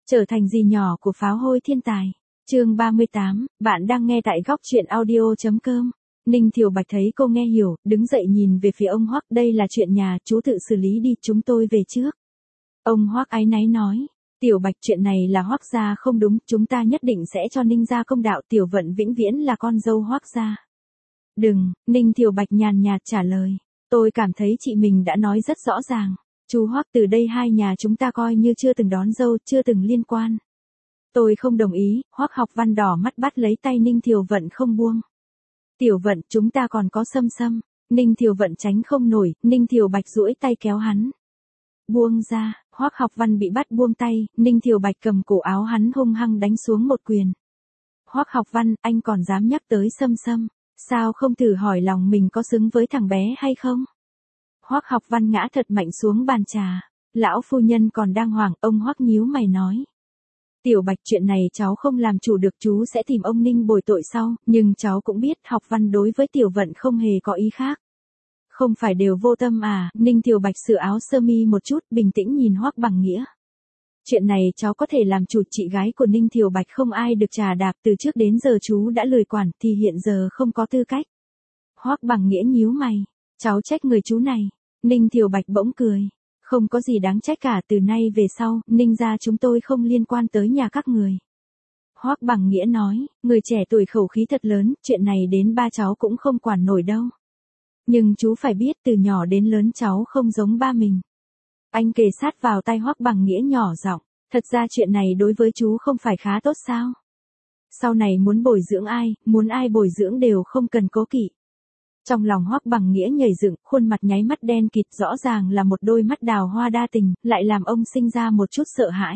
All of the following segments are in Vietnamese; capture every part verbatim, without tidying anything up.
Trở thành dì nhỏ của pháo hôi thiên tài. Chương ba mươi tám, bạn đang nghe tại góc truyện audio chấm com. Ninh Thiều Bạch thấy cô nghe hiểu, đứng dậy nhìn về phía ông Hoắc, đây là chuyện nhà, chú tự xử lý đi, chúng tôi về trước. Ông Hoắc áy náy nói, Tiểu Bạch, chuyện này là Hoắc gia không đúng, chúng ta nhất định sẽ cho Ninh gia công đạo, Tiểu Vận vĩnh viễn là con dâu Hoắc gia. Đừng, Ninh Thiều Bạch nhàn nhạt trả lời, tôi cảm thấy chị mình đã nói rất rõ ràng. Chú Hoắc, từ đây hai nhà chúng ta coi như chưa từng đón dâu, chưa từng liên quan. Tôi không đồng ý. Hoắc Học Văn đỏ mắt bắt lấy tay Ninh Thiều Vận không buông. Tiểu Vận, chúng ta còn có Sâm Sâm. Ninh Thiều Vận tránh không nổi, Ninh Thiều Bạch duỗi tay kéo hắn. Buông ra. Hoắc Học Văn bị bắt buông tay, Ninh Thiều Bạch cầm cổ áo hắn hung hăng đánh xuống một quyền. Hoắc Học Văn, anh còn dám nhắc tới Sâm Sâm, sao không thử hỏi lòng mình có xứng với thằng bé hay không? Hoắc Học Văn ngã thật mạnh xuống bàn trà. Lão phu nhân còn đang hoảng, ông Hoắc nhíu mày nói. Tiểu Bạch, chuyện này cháu không làm chủ được, chú sẽ tìm ông Ninh bồi tội sau, nhưng cháu cũng biết Học Văn đối với Tiểu Vận không hề có ý khác. Không phải đều vô tâm à? Ninh Thiều Bạch sửa áo sơ mi một chút, bình tĩnh nhìn Hoắc Bằng Nghĩa. Chuyện này cháu có thể làm chủ, chị gái của Ninh Thiều Bạch không ai được trà đạp, từ trước đến giờ chú đã lười quản, thì hiện giờ không có tư cách. Hoắc Bằng Nghĩa nhíu mày, cháu trách người chú này. Ninh Thiều Bạch bỗng cười. Không có gì đáng trách cả, từ nay về sau, Ninh gia chúng tôi không liên quan tới nhà các người. Hoắc Bằng Nghĩa nói, người trẻ tuổi khẩu khí thật lớn, chuyện này đến ba cháu cũng không quản nổi đâu. Nhưng chú phải biết từ nhỏ đến lớn cháu không giống ba mình. Anh kề sát vào tay Hoắc Bằng Nghĩa nhỏ giọng, thật ra chuyện này đối với chú không phải khá tốt sao? Sau này muốn bồi dưỡng ai, muốn ai bồi dưỡng đều không cần cố kỵ. Trong lòng Hoắc Bằng Nghĩa nhảy dựng, khuôn mặt nháy mắt đen kịt, rõ ràng là một đôi mắt đào hoa đa tình, lại làm ông sinh ra một chút sợ hãi.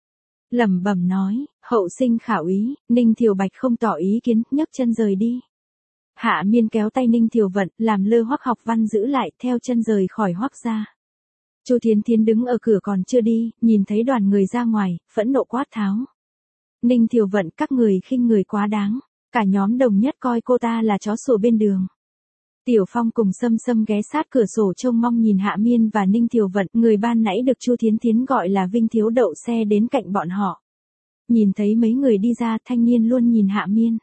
Lẩm bẩm nói, hậu sinh khảo ý. Ninh Thiều Bạch không tỏ ý kiến, nhấc chân rời đi. Hạ Miên kéo tay Ninh Thiều Vận, làm lơ Hoắc Học Văn giữ lại, theo chân rời khỏi Hoắc gia. Chu Thiến Thiến đứng ở cửa còn chưa đi, nhìn thấy đoàn người ra ngoài, phẫn nộ quát tháo. Ninh Thiều Vận, các người khinh người quá đáng, cả nhóm đồng nhất coi cô ta là chó sủa bên đường. Tiểu Phong cùng Sâm Sâm ghé sát cửa sổ trông mong nhìn Hạ Miên và Ninh Thiều Vận, người ban nãy được Chu Thiến Thiến gọi là Vinh Thiếu đậu xe đến cạnh bọn họ. Nhìn thấy mấy người đi ra, thanh niên luôn nhìn Hạ Miên.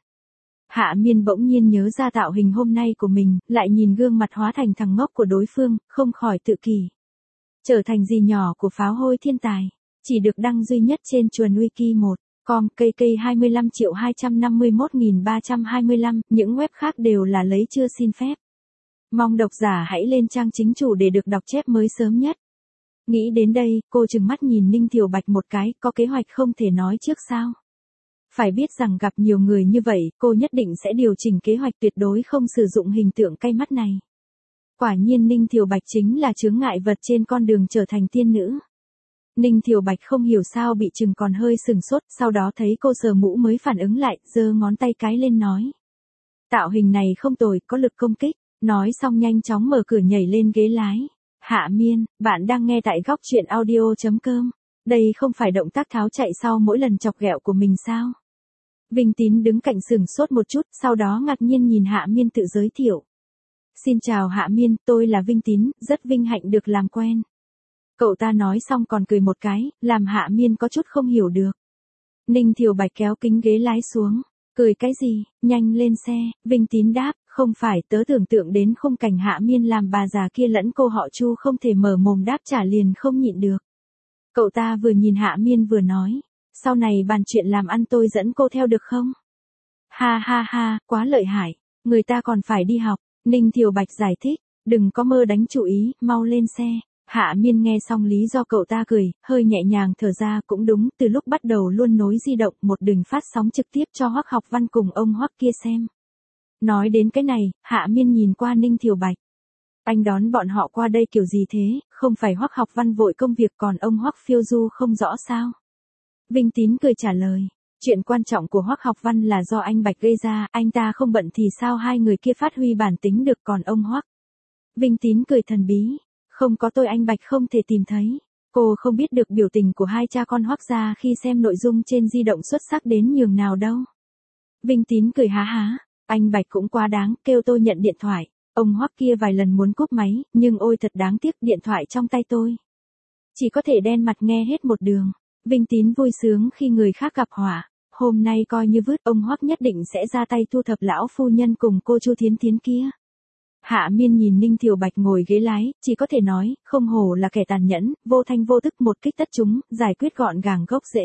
Hạ Miên bỗng nhiên nhớ ra tạo hình hôm nay của mình, lại nhìn gương mặt hóa thành thằng ngốc của đối phương, không khỏi tự kỷ. Trở thành dì nhỏ của pháo hôi thiên tài, chỉ được đăng duy nhất trên Chuồn Wiki một. Com, cây cây hai mươi lăm triệu hai trăm năm mươi mốt nghìn ba trăm hai mươi lăm, những web khác đều là lấy chưa xin phép. Mong độc giả hãy lên trang chính chủ để được đọc chép mới sớm nhất. Nghĩ đến đây, cô trừng mắt nhìn Ninh Thiều Bạch một cái, có kế hoạch không thể nói trước sao? Phải biết rằng gặp nhiều người như vậy, cô nhất định sẽ điều chỉnh kế hoạch, tuyệt đối không sử dụng hình tượng cay mắt này. Quả nhiên Ninh Thiều Bạch chính là chướng ngại vật trên con đường trở thành tiên nữ. Ninh Thiều Bạch không hiểu sao bị chừng còn hơi sừng sốt, sau đó thấy cô sờ mũ mới phản ứng lại, giơ ngón tay cái lên nói. Tạo hình này không tồi, có lực công kích. Nói xong nhanh chóng mở cửa nhảy lên ghế lái. Hạ Miên, bạn đang nghe tại góc truyện audio chấm com. Đây không phải động tác tháo chạy sau mỗi lần chọc ghẹo của mình sao? Vinh Tín đứng cạnh sừng sốt một chút, sau đó ngạc nhiên nhìn Hạ Miên tự giới thiệu. Xin chào Hạ Miên, tôi là Vinh Tín, rất vinh hạnh được làm quen. Cậu ta nói xong còn cười một cái, làm Hạ Miên có chút không hiểu được. Ninh Thiều Bạch kéo kính ghế lái xuống. Cười cái gì, nhanh lên xe. Vinh Tín đáp, không phải, tớ tưởng tượng đến khung cảnh Hạ Miên làm bà già kia lẫn cô họ Chu không thể mở mồm đáp trả liền không nhịn được. Cậu ta vừa nhìn Hạ Miên vừa nói, sau này bàn chuyện làm ăn tôi dẫn cô theo được không? Ha ha ha, quá lợi hại, người ta còn phải đi học. Ninh Thiều Bạch giải thích, đừng có mơ đánh chủ ý, mau lên xe. Hạ Miên nghe xong lý do cậu ta cười, hơi nhẹ nhàng thở ra, cũng đúng, từ lúc bắt đầu luôn nối di động một đường phát sóng trực tiếp cho Hoắc Học Văn cùng ông Hoắc kia xem. Nói đến cái này, Hạ Miên nhìn qua Ninh Thiều Bạch. Anh đón bọn họ qua đây kiểu gì thế, không phải Hoắc Học Văn vội công việc còn ông Hoắc phiêu du không rõ sao? Vinh Tín cười trả lời, chuyện quan trọng của Hoắc Học Văn là do anh Bạch gây ra, anh ta không bận thì sao hai người kia phát huy bản tính được, còn ông Hoắc. Vinh Tín cười thần bí. Không có tôi anh Bạch không thể tìm thấy. Cô không biết được biểu tình của hai cha con Hoắc gia khi xem nội dung trên di động xuất sắc đến nhường nào đâu. Vinh Tín cười há há, anh Bạch cũng quá đáng, kêu tôi nhận điện thoại. Ông Hoắc kia vài lần muốn cúp máy, nhưng ôi thật đáng tiếc, điện thoại trong tay tôi chỉ có thể đen mặt nghe hết một đường. Vinh Tín vui sướng khi người khác gặp họa. Hôm nay coi như vứt, ông Hoắc nhất định sẽ ra tay thu thập lão phu nhân cùng cô Chu Thiến Thiến kia. Hạ Miên nhìn Ninh Thiều Bạch ngồi ghế lái, chỉ có thể nói, không hổ là kẻ tàn nhẫn, vô thanh vô tức một kích tất chúng, giải quyết gọn gàng gốc rễ.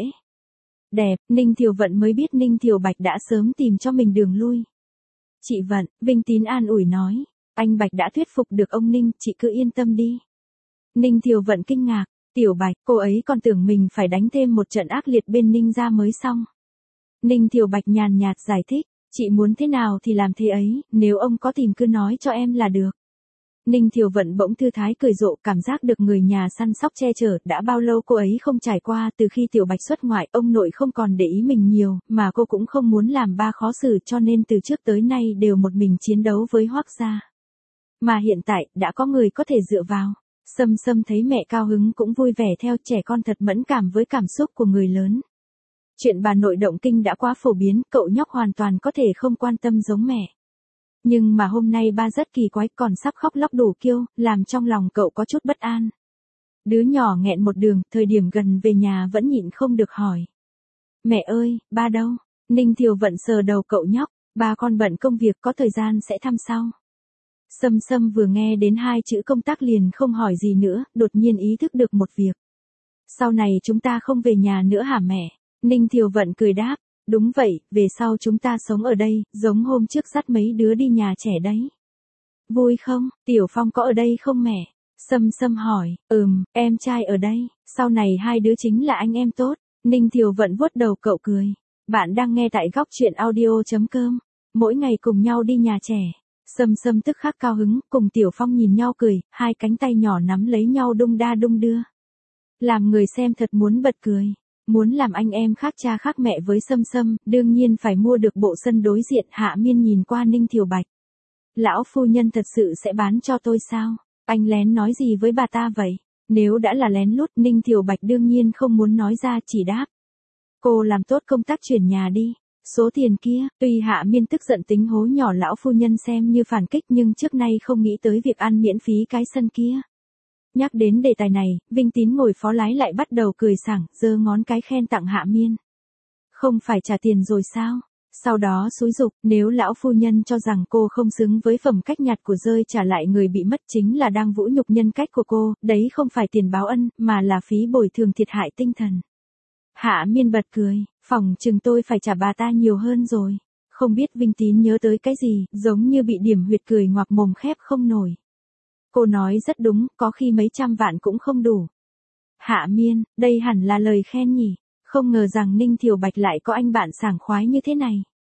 Đẹp, Ninh Thiều Vận mới biết Ninh Thiều Bạch đã sớm tìm cho mình đường lui. Chị Vận, Vinh Tín an ủi nói, anh Bạch đã thuyết phục được ông Ninh, chị cứ yên tâm đi. Ninh Thiều Vận kinh ngạc, Tiểu Bạch, cô ấy còn tưởng mình phải đánh thêm một trận ác liệt bên Ninh gia mới xong. Ninh Thiều Bạch nhàn nhạt giải thích, chị muốn thế nào thì làm thế ấy, nếu ông có tìm cứ nói cho em là được. Ninh Thiều Vận bỗng thư thái cười rộ, cảm giác được người nhà săn sóc che chở, đã bao lâu cô ấy không trải qua. Từ khi Tiểu Bạch xuất ngoại, ông nội không còn để ý mình nhiều, mà cô cũng không muốn làm ba khó xử, cho nên từ trước tới nay đều một mình chiến đấu với Hoắc gia. Mà hiện tại, đã có người có thể dựa vào. Sâm Sâm thấy mẹ cao hứng cũng vui vẻ theo, trẻ con thật mẫn cảm với cảm xúc của người lớn. Chuyện bà nội động kinh đã quá phổ biến, cậu nhóc hoàn toàn có thể không quan tâm giống mẹ. Nhưng mà hôm nay ba rất kỳ quái, còn sắp khóc lóc đủ kiêu, làm trong lòng cậu có chút bất an. Đứa nhỏ nghẹn một đường, thời điểm gần về nhà vẫn nhịn không được hỏi. Mẹ ơi, ba đâu? Ninh Thiều Vận sờ đầu cậu nhóc, ba con bận công việc, có thời gian sẽ thăm sau. Sâm Sâm vừa nghe đến hai chữ công tác liền không hỏi gì nữa, đột nhiên ý thức được một việc. Sau này chúng ta không về nhà nữa hả mẹ? Ninh Thiều Vận cười đáp, đúng vậy, về sau chúng ta sống ở đây, giống hôm trước dắt mấy đứa đi nhà trẻ đấy. Vui không, Tiểu Phong có ở đây không mẹ? Sâm Sâm hỏi, ừm, em trai ở đây, sau này hai đứa chính là anh em tốt. Ninh Thiều Vận vuốt đầu cậu cười. Bạn đang nghe tại góc truyện audio chấm com, mỗi ngày cùng nhau đi nhà trẻ. Sâm Sâm tức khắc cao hứng, cùng Tiểu Phong nhìn nhau cười, hai cánh tay nhỏ nắm lấy nhau đung đa đung đưa. Làm người xem thật muốn bật cười. Muốn làm anh em khác cha khác mẹ với Sâm Sâm, đương nhiên phải mua được bộ sân đối diện. Hạ Miên nhìn qua Ninh Thiều Bạch. Lão phu nhân thật sự sẽ bán cho tôi sao? Anh lén nói gì với bà ta vậy? Nếu đã là lén lút, Ninh Thiều Bạch đương nhiên không muốn nói ra, chỉ đáp. Cô làm tốt công tác chuyển nhà đi. Số tiền kia, tuy Hạ Miên tức giận tính hố nhỏ lão phu nhân xem như phản kích, nhưng trước nay không nghĩ tới việc ăn miễn phí cái sân kia. Nhắc đến đề tài này, Vinh Tín ngồi phó lái lại bắt đầu cười sảng, giơ ngón cái khen tặng Hạ Miên. Không phải trả tiền rồi sao? Sau đó xúi giục, nếu lão phu nhân cho rằng cô không xứng với phẩm cách nhặt của rơi trả lại người bị mất chính là đang vũ nhục nhân cách của cô, đấy không phải tiền báo ân, mà là phí bồi thường thiệt hại tinh thần. Hạ Miên bật cười, phỏng chừng tôi phải trả bà ta nhiều hơn rồi. Không biết Vinh Tín nhớ tới cái gì, giống như bị điểm huyệt cười ngoạc mồm khép không nổi. Cô nói rất đúng, có khi mấy trăm vạn cũng không đủ. Hạ Miên, đây hẳn là lời khen nhỉ, không ngờ rằng Ninh Thiều Bạch lại có anh bạn sảng khoái như thế này.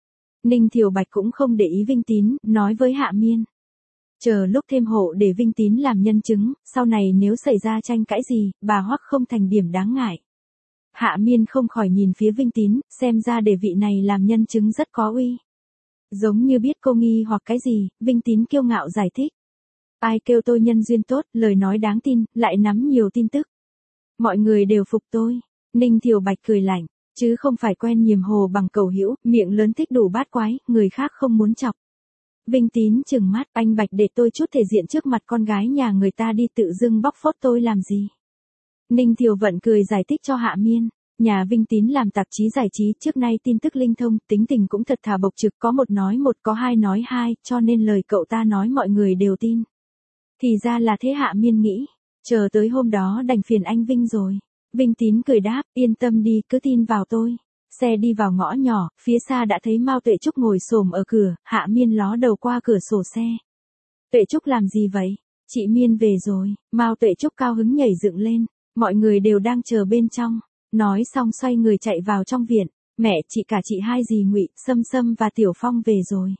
Ninh Thiều Bạch cũng không để ý Vinh Tín, nói với Hạ Miên. Chờ lúc thêm hộ để Vinh Tín làm nhân chứng, sau này nếu xảy ra tranh cãi gì, bà Hoắc không thành điểm đáng ngại. Hạ Miên không khỏi nhìn phía Vinh Tín, xem ra để vị này làm nhân chứng rất có uy. Giống như biết cô nghi hoặc cái gì, Vinh Tín kiêu ngạo giải thích. Ai kêu tôi nhân duyên tốt, lời nói đáng tin, lại nắm nhiều tin tức. Mọi người đều phục tôi. Ninh Thiều Bạch cười lạnh, chứ không phải quen nhiềm hồ bằng cầu hữu, miệng lớn thích đủ bát quái, người khác không muốn chọc. Vinh Tín trừng mắt, anh Bạch để tôi chút thể diện trước mặt con gái nhà người ta đi tự dưng bóc phốt tôi làm gì. Ninh Thiều Vận cười giải thích cho Hạ Miên. Nhà Vinh Tín làm tạp chí giải trí, trước nay tin tức linh thông, tính tình cũng thật thà bộc trực, có một nói một, có hai nói hai, cho nên lời cậu ta nói mọi người đều tin. Thì ra là thế, Hạ Miên nghĩ, chờ tới hôm đó đành phiền anh Vinh rồi. Vinh Tín cười đáp, yên tâm đi, cứ tin vào tôi. Xe đi vào ngõ nhỏ, phía xa đã thấy Mao Tuệ Trúc ngồi xổm ở cửa, Hạ Miên ló đầu qua cửa sổ xe. Tuệ Trúc làm gì vậy? Chị Miên về rồi. Mao Tuệ Trúc cao hứng nhảy dựng lên, mọi người đều đang chờ bên trong. Nói xong xoay người chạy vào trong viện. Mẹ, chị cả chị hai dì Ngụy, Sâm Sâm và Tiểu Phong về rồi.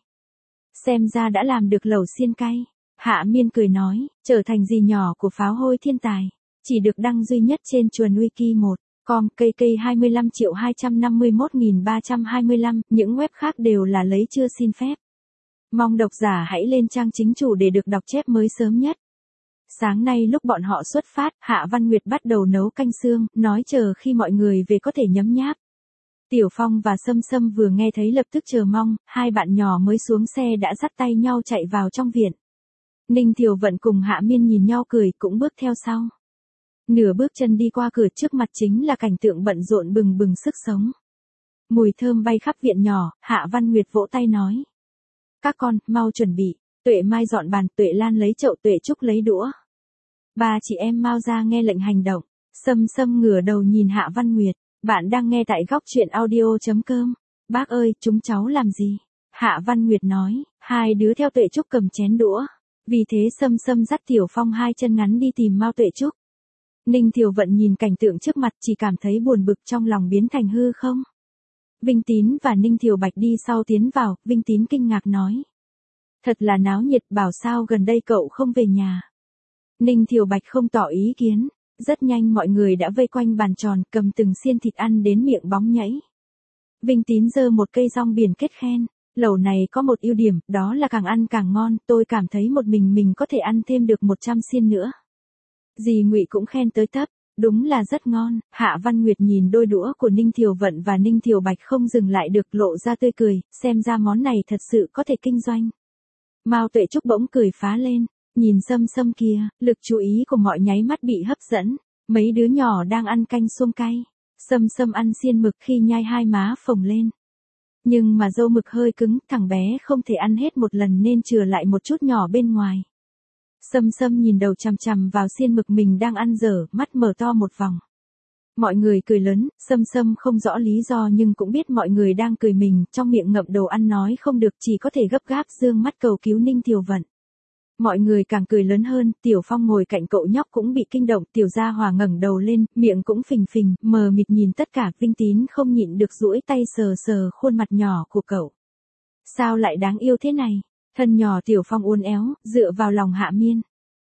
Xem ra đã làm được lẩu xiên cay. Hạ Miên cười nói, trở thành dì nhỏ của pháo hôi thiên tài. Chỉ được đăng duy nhất trên chuồn wiki một com, cây cây hai mươi lăm triệu hai trăm năm mươi mốt nghìn ba trăm hai mươi lăm, những web khác đều là lấy chưa xin phép. Mong độc giả hãy lên trang chính chủ để được đọc chép mới sớm nhất. Sáng nay lúc bọn họ xuất phát, Hạ Văn Nguyệt bắt đầu nấu canh xương, nói chờ khi mọi người về có thể nhấm nháp. Tiểu Phong và Sâm Sâm vừa nghe thấy lập tức chờ mong, hai bạn nhỏ mới xuống xe đã dắt tay nhau chạy vào trong viện. Ninh Thiều Vận cùng Hạ Miên nhìn nhau cười cũng bước theo sau. Nửa bước chân đi qua cửa, trước mặt chính là cảnh tượng bận rộn bừng bừng sức sống. Mùi thơm bay khắp viện nhỏ, Hạ Văn Nguyệt vỗ tay nói. Các con, mau chuẩn bị, Tuệ Mai dọn bàn, Tuệ Lan lấy chậu, Tuệ Trúc lấy đũa. Ba chị em mau ra nghe lệnh hành động. Sâm Sâm ngửa đầu nhìn Hạ Văn Nguyệt. Bạn đang nghe tại góc truyện audio.com. Bác ơi, chúng cháu làm gì? Hạ Văn Nguyệt nói. Hai đứa theo Tuệ Trúc cầm chén đũa. Vì thế Sâm Sâm dắt Tiểu Phong hai chân ngắn đi tìm Mao Tuệ Trúc. Ninh Thiều Vận nhìn cảnh tượng trước mặt chỉ cảm thấy buồn bực, trong lòng biến thành hư không. Vinh Tín và Ninh Thiều Bạch đi sau tiến vào, Vinh Tín kinh ngạc nói. Thật là náo nhiệt, bảo sao gần đây cậu không về nhà. Ninh Thiều Bạch không tỏ ý kiến. Rất nhanh mọi người đã vây quanh bàn tròn, cầm từng xiên thịt ăn đến miệng bóng nhảy. Vinh Tín giơ một cây rong biển kết khen. Lẩu này có một ưu điểm, đó là càng ăn càng ngon, tôi cảm thấy một mình mình có thể ăn thêm được một trăm xiên nữa. Dì Ngụy cũng khen tới tấp, đúng là rất ngon. Hạ Văn Nguyệt nhìn đôi đũa của Ninh Thiều Vận và Ninh Thiều Bạch không dừng lại được, lộ ra tươi cười, xem ra món này thật sự có thể kinh doanh. Mao Tuệ Trúc bỗng cười phá lên, nhìn Sâm Sâm kia, lực chú ý của mọi nháy mắt bị hấp dẫn. Mấy đứa nhỏ đang ăn canh xuông cay, Sâm Sâm ăn xiên mực khi nhai hai má phồng lên. Nhưng mà dâu mực hơi cứng, thằng bé không thể ăn hết một lần nên chừa lại một chút nhỏ bên ngoài. Sâm Sâm nhìn đầu chằm chằm vào xiên mực mình đang ăn dở, mắt mở to một vòng. Mọi người cười lớn, Sâm Sâm không rõ lý do nhưng cũng biết mọi người đang cười mình, trong miệng ngậm đồ ăn nói không được, chỉ có thể gấp gáp dương mắt cầu cứu Ninh Thiều Vận. Mọi người càng cười lớn hơn, Tiểu Phong ngồi cạnh cậu nhóc cũng bị kinh động, Tiểu Gia Hòa ngẩng đầu lên, miệng cũng phình phình, mờ mịt nhìn tất cả, Vinh Tín không nhịn được duỗi tay sờ sờ khuôn mặt nhỏ của cậu. Sao lại đáng yêu thế này? Thân nhỏ Tiểu Phong uốn éo, dựa vào lòng Hạ Miên.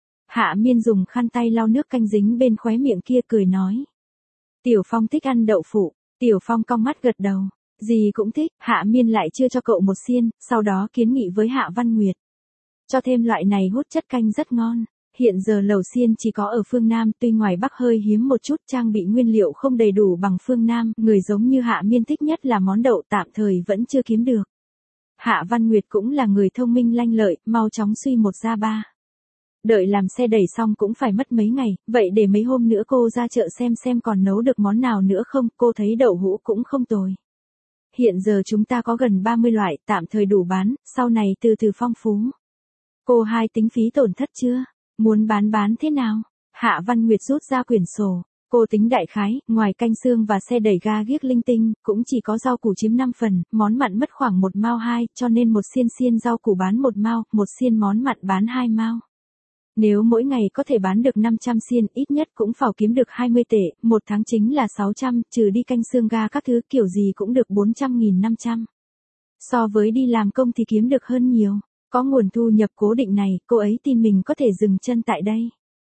Hạ Miên dùng khăn tay lau nước canh dính bên khóe miệng kia, cười nói. Tiểu Phong thích ăn đậu phụ. Tiểu Phong cong mắt gật đầu. Dì cũng thích. Hạ Miên lại chưa cho cậu một xiên, sau đó kiến nghị với Hạ Văn Nguyệt. Cho thêm loại này hút chất canh rất ngon. Hiện giờ lẩu xiên chỉ có ở phương Nam, tuy ngoài Bắc hơi hiếm một chút, trang bị nguyên liệu không đầy đủ bằng phương Nam, người giống như Hạ Miên thích nhất là món đậu, tạm thời vẫn chưa kiếm được. Hạ Văn Nguyệt cũng là người thông minh lanh lợi, mau chóng suy một ra ba. Đợi làm xe đẩy xong cũng phải mất mấy ngày, vậy để mấy hôm nữa cô ra chợ xem xem còn nấu được món nào nữa không, cô thấy đậu hũ cũng không tồi. Hiện giờ chúng ta có gần ba mươi loại, tạm thời đủ bán, sau này từ từ phong phú. Cô hai tính phí tổn thất chưa? Muốn bán bán thế nào? Hạ Văn Nguyệt rút ra quyển sổ. Cô tính đại khái, ngoài canh xương và xe đẩy ga ghiếc linh tinh, cũng chỉ có rau củ chiếm năm phần, món mặn mất khoảng một mao hai, cho nên một xiên xiên rau củ bán một mao, một xiên món mặn bán hai mao. Nếu mỗi ngày có thể bán được năm trăm xiên, ít nhất cũng phải kiếm được hai mươi tệ, một tháng chính là sáu trăm, trừ đi canh xương ga các thứ kiểu gì cũng được bốn trăm nghìn năm trăm. So với đi làm công thì kiếm được hơn nhiều. Có nguồn thu nhập cố định này, cô ấy tin mình có thể dừng chân tại đây.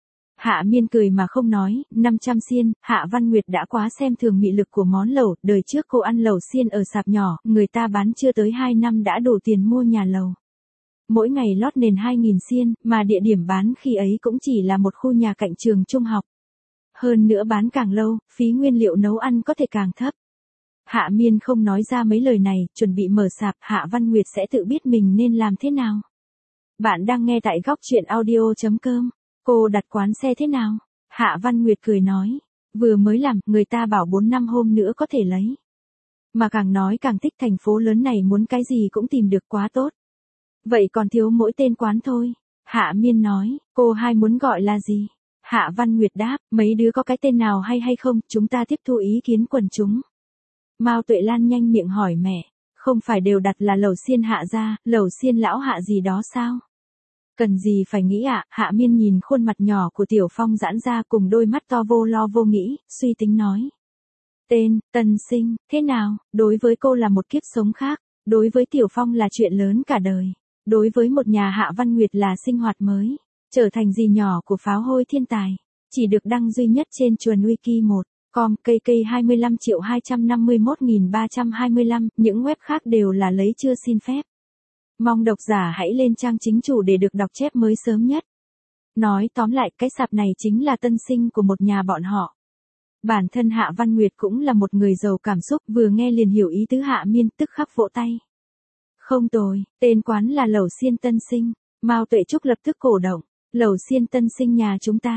Hạ Miên cười mà không nói, năm trăm xiên, Hạ Văn Nguyệt đã quá xem thường mị lực của món lẩu, đời trước cô ăn lẩu xiên ở sạp nhỏ, người ta bán chưa tới hai năm đã đủ tiền mua nhà lầu. Mỗi ngày lót nền hai nghìn xiên, mà địa điểm bán khi ấy cũng chỉ là một khu nhà cạnh trường trung học. Hơn nữa bán càng lâu, phí nguyên liệu nấu ăn có thể càng thấp. Hạ Miên không nói ra mấy lời này, chuẩn bị mở sạp, Hạ Văn Nguyệt sẽ tự biết mình nên làm thế nào. Bạn đang nghe tại góc truyện audio.com. Cô đặt quán xe thế nào? Hạ Văn Nguyệt cười nói. Vừa mới làm, người ta bảo bốn năm hôm nữa có thể lấy. Mà càng nói càng thích, thành phố lớn này muốn cái gì cũng tìm được, quá tốt. Vậy còn thiếu mỗi tên quán thôi. Hạ Miên nói, cô hai muốn gọi là gì? Hạ Văn Nguyệt đáp, mấy đứa có cái tên nào hay hay không, chúng ta tiếp thu ý kiến quần chúng. Mao Tuệ Lan nhanh miệng hỏi mẹ, không phải đều đặt là lẩu xiên Hạ gia, lẩu xiên lão Hạ gì đó sao? Cần gì phải nghĩ ạ? À? Hạ Miên nhìn khuôn mặt nhỏ của Tiểu Phong giãn ra cùng đôi mắt to vô lo vô nghĩ, suy tính nói. Tên, Tân Sinh, thế nào? Đối với cô là một kiếp sống khác, đối với Tiểu Phong là chuyện lớn cả đời, đối với một nhà Hạ Văn Nguyệt là sinh hoạt mới, trở thành dì nhỏ của pháo hôi thiên tài, chỉ được đăng duy nhất trên chuồn wiki một. Com, cây cây hai mươi lăm triệu hai trăm năm mươi mốt nghìn ba trăm hai mươi lăm, những web khác đều là lấy chưa xin phép. Mong độc giả hãy lên trang chính chủ để được đọc chép mới sớm nhất. Nói tóm lại, cái sạp này chính là tân sinh của một nhà bọn họ. Bản thân Hạ Văn Nguyệt cũng là một người giàu cảm xúc, vừa nghe liền hiểu ý tứ Hạ Miên, tức khắc vỗ tay. Không tồi, tên quán là lẩu xiên Tân Sinh. Mao Tuệ Trúc lập tức cổ động. Lẩu xiên Tân Sinh nhà chúng ta.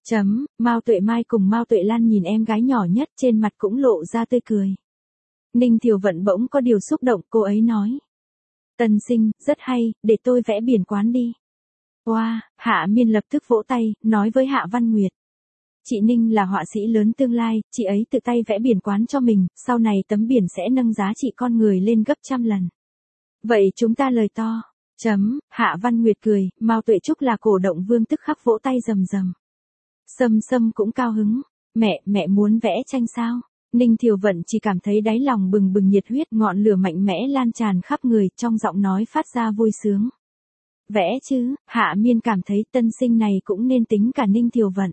Chấm, Mao Tuệ Mai cùng Mao Tuệ Lan nhìn em gái nhỏ nhất trên mặt cũng lộ ra tươi cười. Ninh Thiều Vận bỗng có điều xúc động, cô ấy nói. Tân sinh, rất hay, để tôi vẽ biển quán đi. Wow, Hạ Miên lập tức vỗ tay, nói với Hạ Văn Nguyệt. Chị Ninh là họa sĩ lớn tương lai, chị ấy tự tay vẽ biển quán cho mình, sau này tấm biển sẽ nâng giá trị con người lên gấp trăm lần. Vậy chúng ta lời to. Chấm, Hạ Văn Nguyệt cười, Mao Tuệ Trúc là cổ động vương tức khắc vỗ tay rầm rầm. Sâm Sâm cũng cao hứng. Mẹ, mẹ muốn vẽ tranh sao? Ninh Thiều Vận chỉ cảm thấy đáy lòng bừng bừng nhiệt huyết, ngọn lửa mạnh mẽ lan tràn khắp người, trong giọng nói phát ra vui sướng. Vẽ chứ, Hạ Miên cảm thấy tân sinh này cũng nên tính cả Ninh Thiều Vận.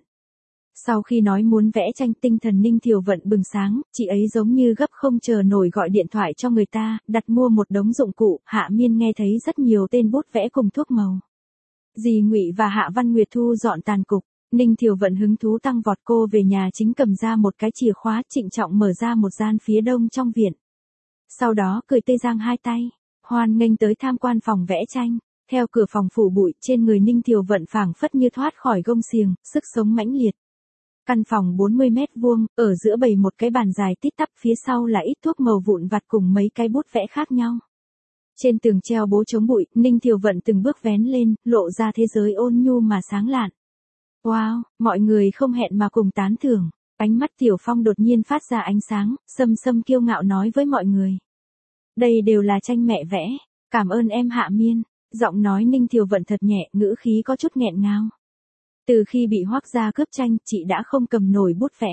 Sau khi nói muốn vẽ tranh, tinh thần Ninh Thiều Vận bừng sáng, chị ấy giống như gấp không chờ nổi gọi điện thoại cho người ta, đặt mua một đống dụng cụ. Hạ Miên nghe thấy rất nhiều tên bút vẽ cùng thuốc màu. Dì Ngụy và Hạ Văn Nguyệt thu dọn tàn cục. Ninh Thiều Vận hứng thú tăng vọt, cô về nhà chính cầm ra một cái chìa khóa, trịnh trọng mở ra một gian phía đông trong viện. Sau đó cười tươi giang hai tay, hoan nghênh tới tham quan phòng vẽ tranh. Theo cửa phòng phủ bụi, trên người Ninh Thiều Vận phảng phất như thoát khỏi gông xiềng, sức sống mãnh liệt. Căn phòng bốn mươi mét vuông, ở giữa bày một cái bàn dài tít tắp, phía sau là ít thuốc màu vụn vặt cùng mấy cái bút vẽ khác nhau. Trên tường treo bố chống bụi, Ninh Thiều Vận từng bước vén lên, lộ ra thế giới ôn nhu mà sáng lạn. Wow, mọi người không hẹn mà cùng tán thưởng. Ánh mắt Tiểu Phong đột nhiên phát ra ánh sáng, Sâm Sâm kiêu ngạo nói với mọi người. Đây đều là tranh mẹ vẽ, cảm ơn em Hạ Miên. Giọng nói Ninh Thiều Vận thật nhẹ, ngữ khí có chút nghẹn ngào. Từ khi bị Hoắc gia cướp tranh, chị đã không cầm nổi bút vẽ.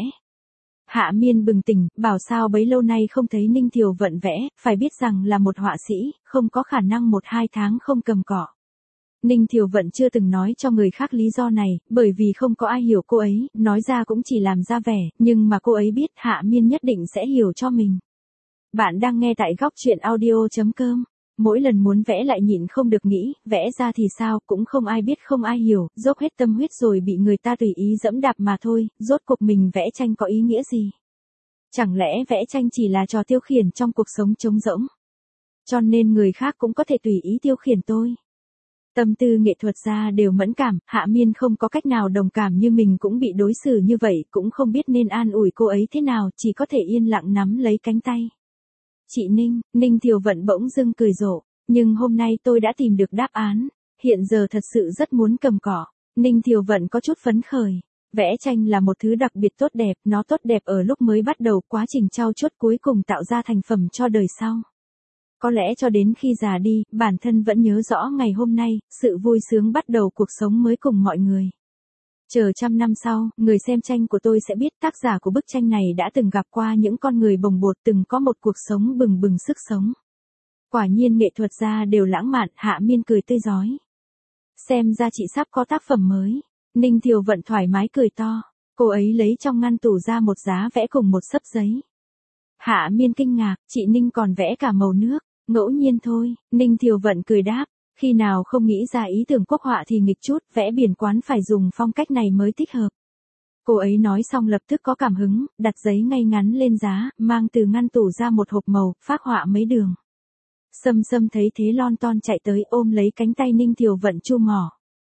Hạ Miên bừng tỉnh, bảo sao bấy lâu nay không thấy Ninh Thiều Vận vẽ, phải biết rằng là một họa sĩ, không có khả năng một hai tháng không cầm cọ. Ninh Thiều Vận chưa từng nói cho người khác lý do này, bởi vì không có ai hiểu cô ấy, nói ra cũng chỉ làm ra vẻ, nhưng mà cô ấy biết Hạ Miên nhất định sẽ hiểu cho mình. Bạn đang nghe tại góc truyện audio chấm com. Mỗi lần muốn vẽ lại nhịn không được nghĩ, vẽ ra thì sao, cũng không ai biết không ai hiểu, dốc hết tâm huyết rồi bị người ta tùy ý dẫm đạp mà thôi, rốt cuộc mình vẽ tranh có ý nghĩa gì? Chẳng lẽ vẽ tranh chỉ là trò tiêu khiển trong cuộc sống trống rỗng? Cho nên người khác cũng có thể tùy ý tiêu khiển tôi. Tâm tư nghệ thuật gia đều mẫn cảm, Hạ Miên không có cách nào đồng cảm như mình cũng bị đối xử như vậy, cũng không biết nên an ủi cô ấy thế nào, chỉ có thể yên lặng nắm lấy cánh tay. Chị Ninh, Ninh Thiều Vận bỗng dưng cười rộ, nhưng hôm nay tôi đã tìm được đáp án, hiện giờ thật sự rất muốn cầm cọ. Ninh Thiều Vận có chút phấn khởi, vẽ tranh là một thứ đặc biệt tốt đẹp, nó tốt đẹp ở lúc mới bắt đầu, quá trình trau chuốt cuối cùng tạo ra thành phẩm cho đời sau. Có lẽ cho đến khi già đi, bản thân vẫn nhớ rõ ngày hôm nay, sự vui sướng bắt đầu cuộc sống mới cùng mọi người. Chờ trăm năm sau, người xem tranh của tôi sẽ biết tác giả của bức tranh này đã từng gặp qua những con người bồng bột, từng có một cuộc sống bừng bừng sức sống. Quả nhiên nghệ thuật gia đều lãng mạn, Hạ Miên cười tươi rói. Xem ra chị sắp có tác phẩm mới. Ninh Thiều Vận thoải mái cười to. Cô ấy lấy trong ngăn tủ ra một giá vẽ cùng một xấp giấy. Hạ Miên kinh ngạc, chị Ninh còn vẽ cả màu nước. Ngẫu nhiên thôi, Ninh Thiều Vận cười đáp. Khi nào không nghĩ ra ý tưởng quốc họa thì nghịch chút, vẽ biển quán phải dùng phong cách này mới thích hợp. Cô ấy nói xong lập tức có cảm hứng, đặt giấy ngay ngắn lên giá, mang từ ngăn tủ ra một hộp màu, phác họa mấy đường. Sâm Sâm thấy thế lon ton chạy tới ôm lấy cánh tay Ninh Thiều Vận chu mỏ.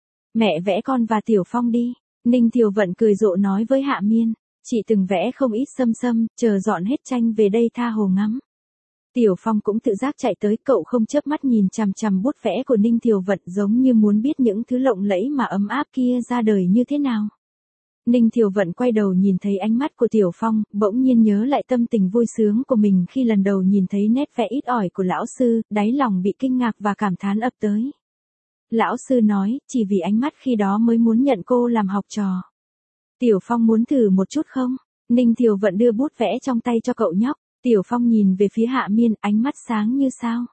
Mẹ vẽ con và Tiểu Phong đi. Ninh Thiều Vận cười rộ nói với Hạ Miên. Chị từng vẽ không ít Sâm Sâm, chờ dọn hết tranh về đây tha hồ ngắm. Tiểu Phong cũng tự giác chạy tới, cậu không chớp mắt nhìn chằm chằm bút vẽ của Ninh Thiều Vận, giống như muốn biết những thứ lộng lẫy mà ấm áp kia ra đời như thế nào. Ninh Thiều Vận quay đầu nhìn thấy ánh mắt của Tiểu Phong, bỗng nhiên nhớ lại tâm tình vui sướng của mình khi lần đầu nhìn thấy nét vẽ ít ỏi của lão sư, đáy lòng bị kinh ngạc và cảm thán ập tới. Lão sư nói, chỉ vì ánh mắt khi đó mới muốn nhận cô làm học trò. Tiểu Phong muốn thử một chút không? Ninh Thiều Vận đưa bút vẽ trong tay cho cậu nhóc. Tiểu Phong nhìn về phía Hạ Miên, ánh mắt sáng như sao.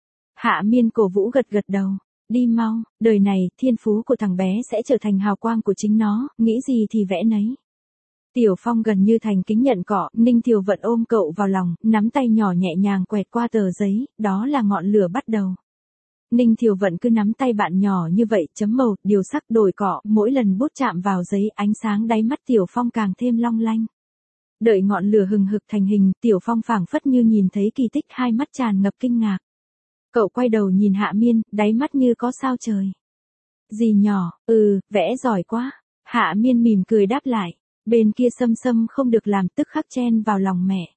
Hạ Miên cổ vũ gật gật đầu. Đi mau, đời này, thiên phú của thằng bé sẽ trở thành hào quang của chính nó, nghĩ gì thì vẽ nấy. Tiểu Phong gần như thành kính nhận cọ, Ninh Thiều Vận ôm cậu vào lòng, nắm tay nhỏ nhẹ nhàng quẹt qua tờ giấy, đó là ngọn lửa bắt đầu. Ninh Thiều Vận cứ nắm tay bạn nhỏ như vậy, chấm màu, điều sắc đổi cọ, mỗi lần bút chạm vào giấy, ánh sáng đáy mắt Tiểu Phong càng thêm long lanh. Đợi ngọn lửa hừng hực thành hình, Tiểu Phong phảng phất như nhìn thấy kỳ tích, hai mắt tràn ngập kinh ngạc. Cậu quay đầu nhìn Hạ Miên, đáy mắt như có sao trời. Dì nhỏ, ừ, vẽ giỏi quá. Hạ Miên mỉm cười đáp lại. Bên kia Sâm Sâm không được làm tức khắc chen vào lòng mẹ.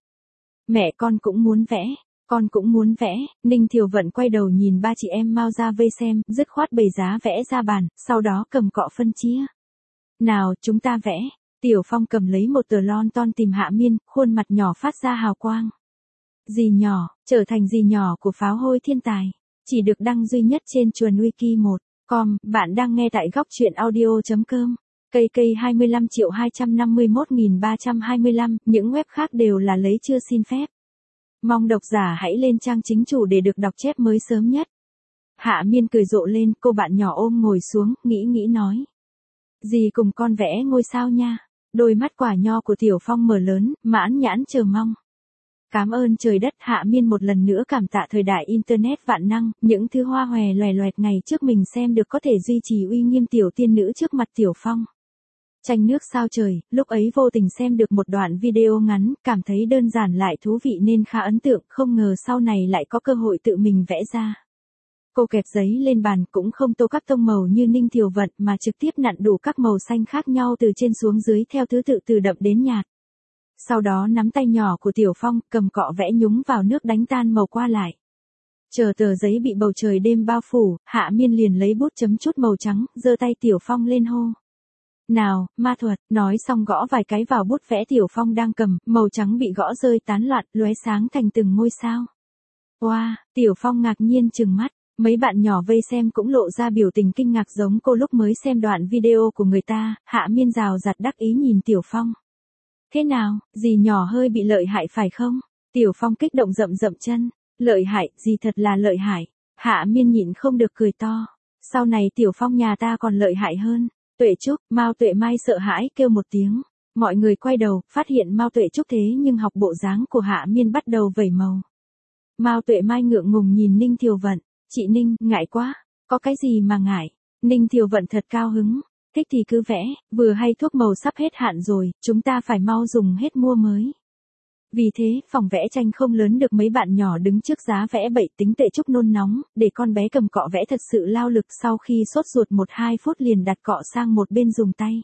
Mẹ con cũng muốn vẽ, con cũng muốn vẽ. Ninh Thiều Vận quay đầu nhìn ba chị em mau ra vây xem, dứt khoát bày giá vẽ ra bàn, sau đó cầm cọ phân chia. Nào, chúng ta vẽ. Tiểu Phong cầm lấy một tờ lon ton tìm Hạ Miên, khuôn mặt nhỏ phát ra hào quang. Dì nhỏ, trở thành dì nhỏ của pháo hôi thiên tài. Chỉ được đăng duy nhất trên chuồn wiki một chấm com, bạn đang nghe tại góc truyện audio chấm com. Cây cây hai mươi lăm triệu hai trăm năm mươi mốt nghìn ba trăm hai mươi lăm, những web khác đều là lấy chưa xin phép. Mong độc giả hãy lên trang chính chủ để được đọc chép mới sớm nhất. Hạ Miên cười rộ lên, cô bạn nhỏ ôm ngồi xuống, nghĩ nghĩ nói. Dì cùng con vẽ ngôi sao nha. Đôi mắt quả nho của Tiểu Phong mở lớn, mãn nhãn chờ mong. Cảm ơn trời đất. Hạ Miên một lần nữa cảm tạ thời đại Internet vạn năng, những thứ hoa hòe loè loẹt ngày trước mình xem được có thể duy trì uy nghiêm tiểu tiên nữ trước mặt Tiểu Phong. Tranh nước sao trời, lúc ấy vô tình xem được một đoạn video ngắn, cảm thấy đơn giản lại thú vị nên khá ấn tượng, không ngờ sau này lại có cơ hội tự mình vẽ ra. Cô kẹp giấy lên bàn, cũng không tô các tông màu như Ninh Thiều Vận mà trực tiếp nặn đủ các màu xanh khác nhau từ trên xuống dưới theo thứ tự từ đậm đến nhạt. Sau đó nắm tay nhỏ của Tiểu Phong, cầm cọ vẽ nhúng vào nước đánh tan màu qua lại. Chờ tờ giấy bị bầu trời đêm bao phủ, Hạ Miên liền lấy bút chấm chút màu trắng, giơ tay Tiểu Phong lên hô. Nào, ma thuật, nói xong gõ vài cái vào bút vẽ Tiểu Phong đang cầm, màu trắng bị gõ rơi tán loạn, lóe sáng thành từng ngôi sao. Wow, Tiểu Phong ngạc nhiên trừng mắt, mấy bạn nhỏ vây xem cũng lộ ra biểu tình kinh ngạc giống cô lúc mới xem đoạn video của người ta. Hạ Miên rào rạt đắc ý nhìn Tiểu Phong. Thế nào, dì nhỏ hơi bị lợi hại phải không? Tiểu Phong kích động rậm rậm chân. Lợi hại, dì thật là lợi hại. Hạ Miên nhịn không được cười to. Sau này Tiểu Phong nhà ta còn lợi hại hơn. Tuệ Trúc, Mao Tuệ Mai sợ hãi kêu một tiếng. Mọi người quay đầu, phát hiện Mao Tuệ Trúc thế nhưng học bộ dáng của Hạ Miên bắt đầu vẩy màu. Mao Tuệ Mai ngượng ngùng nhìn Ninh Thiều Vận. Chị Ninh, ngại quá. Có cái gì mà ngại? Ninh Thiều Vận thật cao hứng. Thích thì cứ vẽ, vừa hay thuốc màu sắp hết hạn rồi, chúng ta phải mau dùng hết mua mới. Vì thế, phòng vẽ tranh không lớn được mấy bạn nhỏ đứng trước giá vẽ bậy tính Tuệ Trúc nôn nóng, để con bé cầm cọ vẽ thật sự lao lực sau khi sốt ruột một hai phút liền đặt cọ sang một bên dùng tay.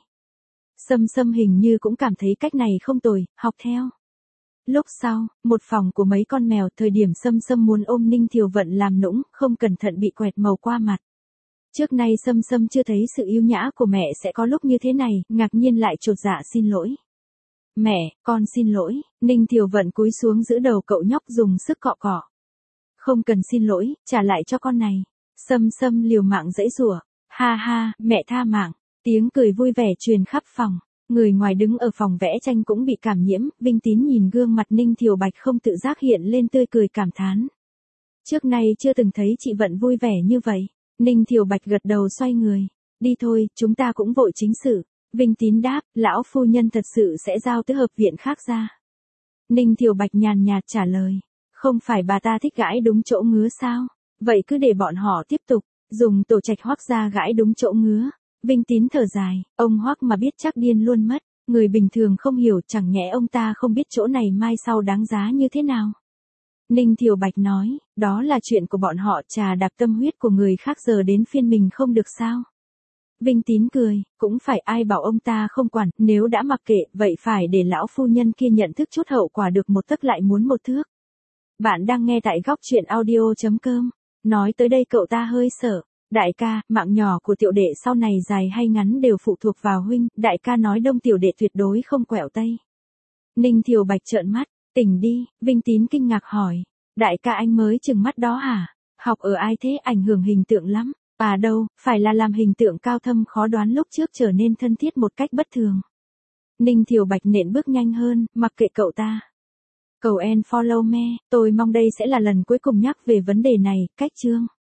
Sâm Sâm hình như cũng cảm thấy cách này không tồi, học theo. Lúc sau, một phòng của mấy con mèo, thời điểm Sâm Sâm muốn ôm Ninh Thiều Vận làm nũng, không cẩn thận bị quẹt màu qua mặt. Trước nay Sâm Sâm chưa thấy sự yêu nhã của mẹ sẽ có lúc như thế này, ngạc nhiên lại chột dạ xin lỗi. Mẹ, con xin lỗi. Ninh Thiều Vận cúi xuống giữ đầu cậu nhóc dùng sức cọ cọ. Không cần xin lỗi, trả lại cho con này. Sâm Sâm liều mạng giãy giụa. Ha ha, mẹ tha mạng. Tiếng cười vui vẻ truyền khắp phòng. Người ngoài đứng ở phòng vẽ tranh cũng bị cảm nhiễm, Vinh Tín nhìn gương mặt Ninh Thiều Bạch không tự giác hiện lên tươi cười cảm thán. Trước nay chưa từng thấy chị Vận vui vẻ như vậy. Ninh Thiều Bạch gật đầu xoay người. Đi thôi, chúng ta cũng vội chính sự. Vinh Tín đáp, lão phu nhân thật sự sẽ giao tới hợp viện khác ra. Ninh Thiều Bạch nhàn nhạt trả lời. Không phải bà ta thích gãi đúng chỗ ngứa sao? Vậy cứ để bọn họ tiếp tục, dùng tổ trạch Hoắc ra gãi đúng chỗ ngứa. Vinh Tín thở dài, ông Hoắc mà biết chắc điên luôn mất. Người bình thường không hiểu, chẳng nhẽ ông ta không biết chỗ này mai sau đáng giá như thế nào. Ninh Thiều Bạch nói, đó là chuyện của bọn họ, trà đạp tâm huyết của người khác giờ đến phiên mình không được sao? Vinh Tín cười, cũng phải ai bảo ông ta không quản, nếu đã mặc kệ, vậy phải để lão phu nhân kia nhận thức chút hậu quả, được một tấc lại muốn một thước. Bạn đang nghe tại góc truyện audio chấm com. Nói tới đây cậu ta hơi sợ. Đại ca, mạng nhỏ của tiểu đệ sau này dài hay ngắn đều phụ thuộc vào huynh, đại ca nói đông tiểu đệ tuyệt đối không quẹo tây. Ninh Thiều Bạch trợn mắt, tỉnh đi. Vinh Tín kinh ngạc hỏi, đại ca anh mới chừng mắt đó hả? Học ở ai thế, ảnh hưởng hình tượng lắm. À đâu, phải là làm hình tượng cao thâm khó đoán lúc trước trở nên thân thiết một cách bất thường. Ninh Thiều Bạch nện bước nhanh hơn, mặc kệ cậu ta. Cầu and follow me, tôi mong đây sẽ là lần cuối cùng nhắc về vấn đề này, cách chương.